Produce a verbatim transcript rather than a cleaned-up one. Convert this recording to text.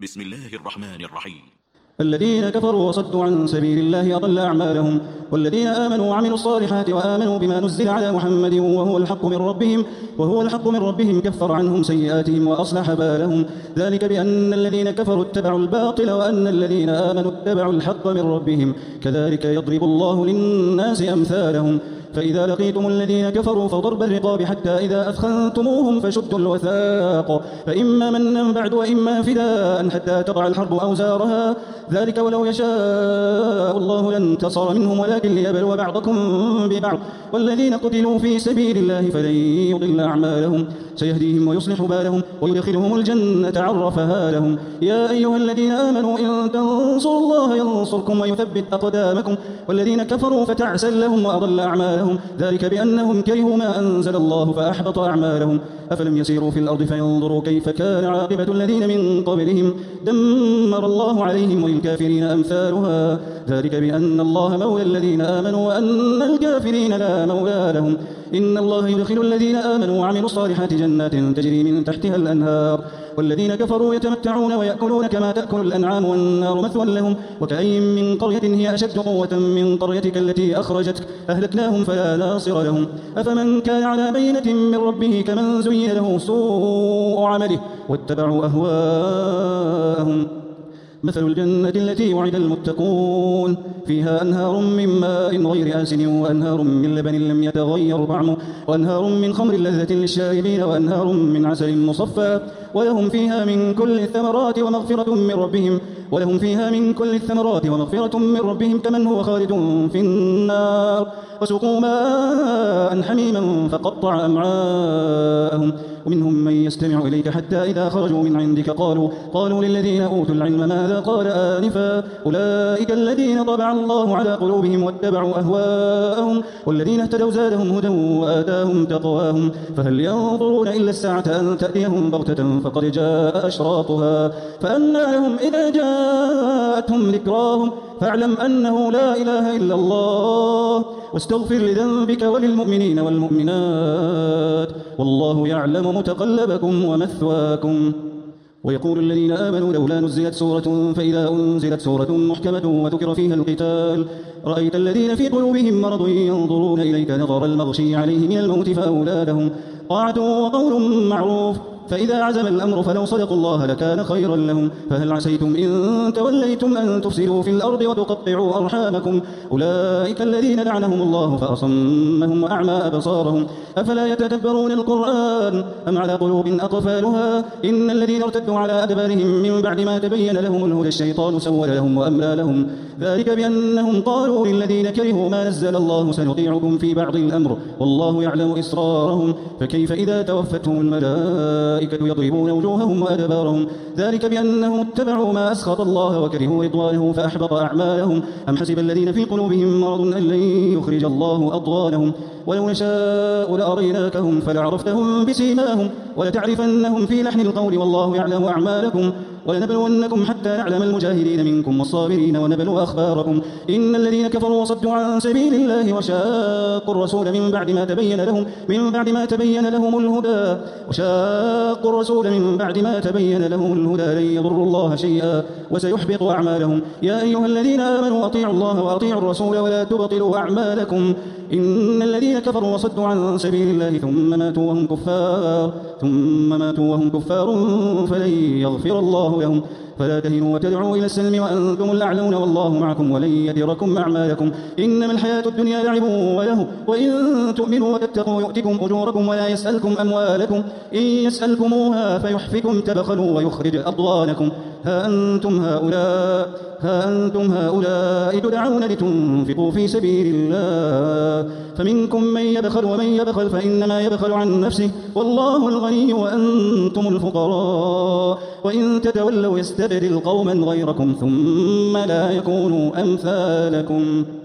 بسم الله الرحمن الرحيم. الذين كفروا وصدوا عن سبيل الله أضل أعمالهم، والذين آمنوا وعملوا الصالحات وآمنوا بما نزل على محمد وهو الحق من ربهم وهو الحق من ربهم كفر عنهم سيئاتهم وأصلح بالهم، ذلك بأن الذين كفروا اتبعوا الباطل وأن الذين آمنوا اتبعوا الحق من ربهم، كذلك يضرب الله للناس أمثالهم. فإذا لقيتم الذين كفروا فضرب الرقاب حتى إذا أثخنتموهم فشدوا الوثاق، فإما منا بعد وإما فداء حتى تضع الحرب أوزارها، ذلك ولو يشاء الله لانتصر منهم ولكن ليبلو بعضكم ببعض، والذين قتلوا في سبيل الله فلن يضل أعمالهم، سيهديهم ويصلح بالهم ويدخلهم الجنة عرفها لهم. يا أيها الذين آمنوا إن تنصروا الله ينصركم ويثبت أقدامكم، والذين كفروا فتعسا لهم وأضل أعمالهم، ذلك بأنهم كرهوا ما أنزل الله فأحبط أعمالهم. أفلم يسيروا في الأرض فينظروا كيف كان عاقبة الذين من قبلهم، دمر الله عليهم وللكافرين أمثالها، ذلك بأن الله مولى الذين آمنوا وأن الكافرين لا مولى لهم. إن الله يدخل الذين آمنوا وعملوا الصالحات جنات تجري من تحتها الأنهار، والذين كفروا يتمتعون ويأكلون كما تأكل الأنعام والنار مثوى لهم. وكأي من قرية هي أشد قوة من قريتك التي أخرجتك أهلكناهم فلا ناصر لهم. أفمن كان على بينة من ربه كمن زين له سوء عمله واتبعوا أهواءهم. مثل الجنة التي وعد المتقون فيها أنهار من ماء غير آسن وأنهار من لبن لم يتغير طعمه وأنهار من خمر لذة للشاربين وأنهار من عسل مصفى ولهم فيها من كل الثمرات ومغفرة من ربهم ولهم فيها من كل الثمرات ومغفرة من ربهم كمن هو خالد في النار وسقوا ماء حميما فقطع أمعاءهم. ومنهم من يستمع إليك حتى إذا خرجوا من عندك قالوا قالوا للذين أوتوا العلم ماذا قال آنفا أولئك الذين طبع الله على قلوبهم واتبعوا أهواءهم والذين اهتدوا زادهم هدى وآتاهم تقواهم. فهل ينظرون إلا الساعة أن تأتيهم بغتة فقد جاء أشراطها فأنى لهم إذا جاءتهم ذكراهم فاعلم أنه لا إله إلا الله واستغفر لذنبك وللمؤمنين والمؤمنات والله يعلم متقلبكم ومثواكم. ويقول الذين آمنوا لولا نزلت سورة فإذا أنزلت سورة محكمة وذكر فيها القتال رأيت الذين في قلوبهم مرض ينظرون إليك نظر المغشي عليه من الموت فأولى لهم طاعة وقول معروف فإذا عزم الأمر فلو صدقوا الله لكان خيرا لهم. فهل عسيتم إن توليتم أن تفسدوا في الأرض وتقطعوا أرحامكم أولئك الذين لعنهم الله فأصمهم وأعمى أبصارهم أفلا يتدبرون القرآن أم على قلوب أقفالها. إن الذين ارتدوا على أدبارهم من بعد ما تبين لهم الهدى الشيطان سول لهم وأملى لهم ذلك بأنهم قالوا للذين كرهوا ما نزل الله سنطيعكم في بعض الأمر والله يعلم إسرارهم. فكيف إذا توفتهم الملائكة يضربون وجوههم وأدبارهم ذلك بأنهم اتبعوا ما أسخط الله وكرهوا رضوانه فأحبط أعمالهم. أم حسب الذين في قلوبهم مرض أن لن يخرج الله أضغانهم ولو نشاء لأريناكهم فلعرفتهم بسيماهم ولتعرفنهم في لحن القول والله يعلم أعمالكم. ولنبلونكم حتى نعلم المجاهدين منكم والصابرين ونبلو أخباركم. إن الذين كفروا وصدوا عن سبيل الله وشاقوا الرسول من بعد ما تبين لهم من بعد ما تبين لهم الهدى وشاقوا الرسول من بعد ما تبين لهم الهدى لن يضروا الله شيئا وسيحبط أعمالهم. يا أيها الذين آمنوا أطيعوا الله وأطيعوا الرسول ولا تبطلوا أعمالكم. إن الذين كفروا وصدوا عن سبيل الله ثم ماتوا وهم كفار ثم ماتوا وهم كفار فلن يغفر الله لهم. فلا تهنوا وتدعوا إلى السلم وأنتم الأعلون والله معكم ولن يتركم أعمالكم. إنما الحياة الدنيا لعب وله وإن تؤمنوا وتتقوا يؤتكم أجوركم ولا يسألكم أموالكم إن يسألكموها فيحفكم تبخلوا ويخرج أضغانكم. ها أنتم هؤلاء ها أنتم هؤلاء تدعون لتنفقوا في سبيل الله فمنكم من يبخل ومن يبخل فإنما يبخل عن نفسه والله الغني وأنتم الفقراء وإن تتولوا يستبدل قوما غيركم ثم لا يكونوا أمثالكم.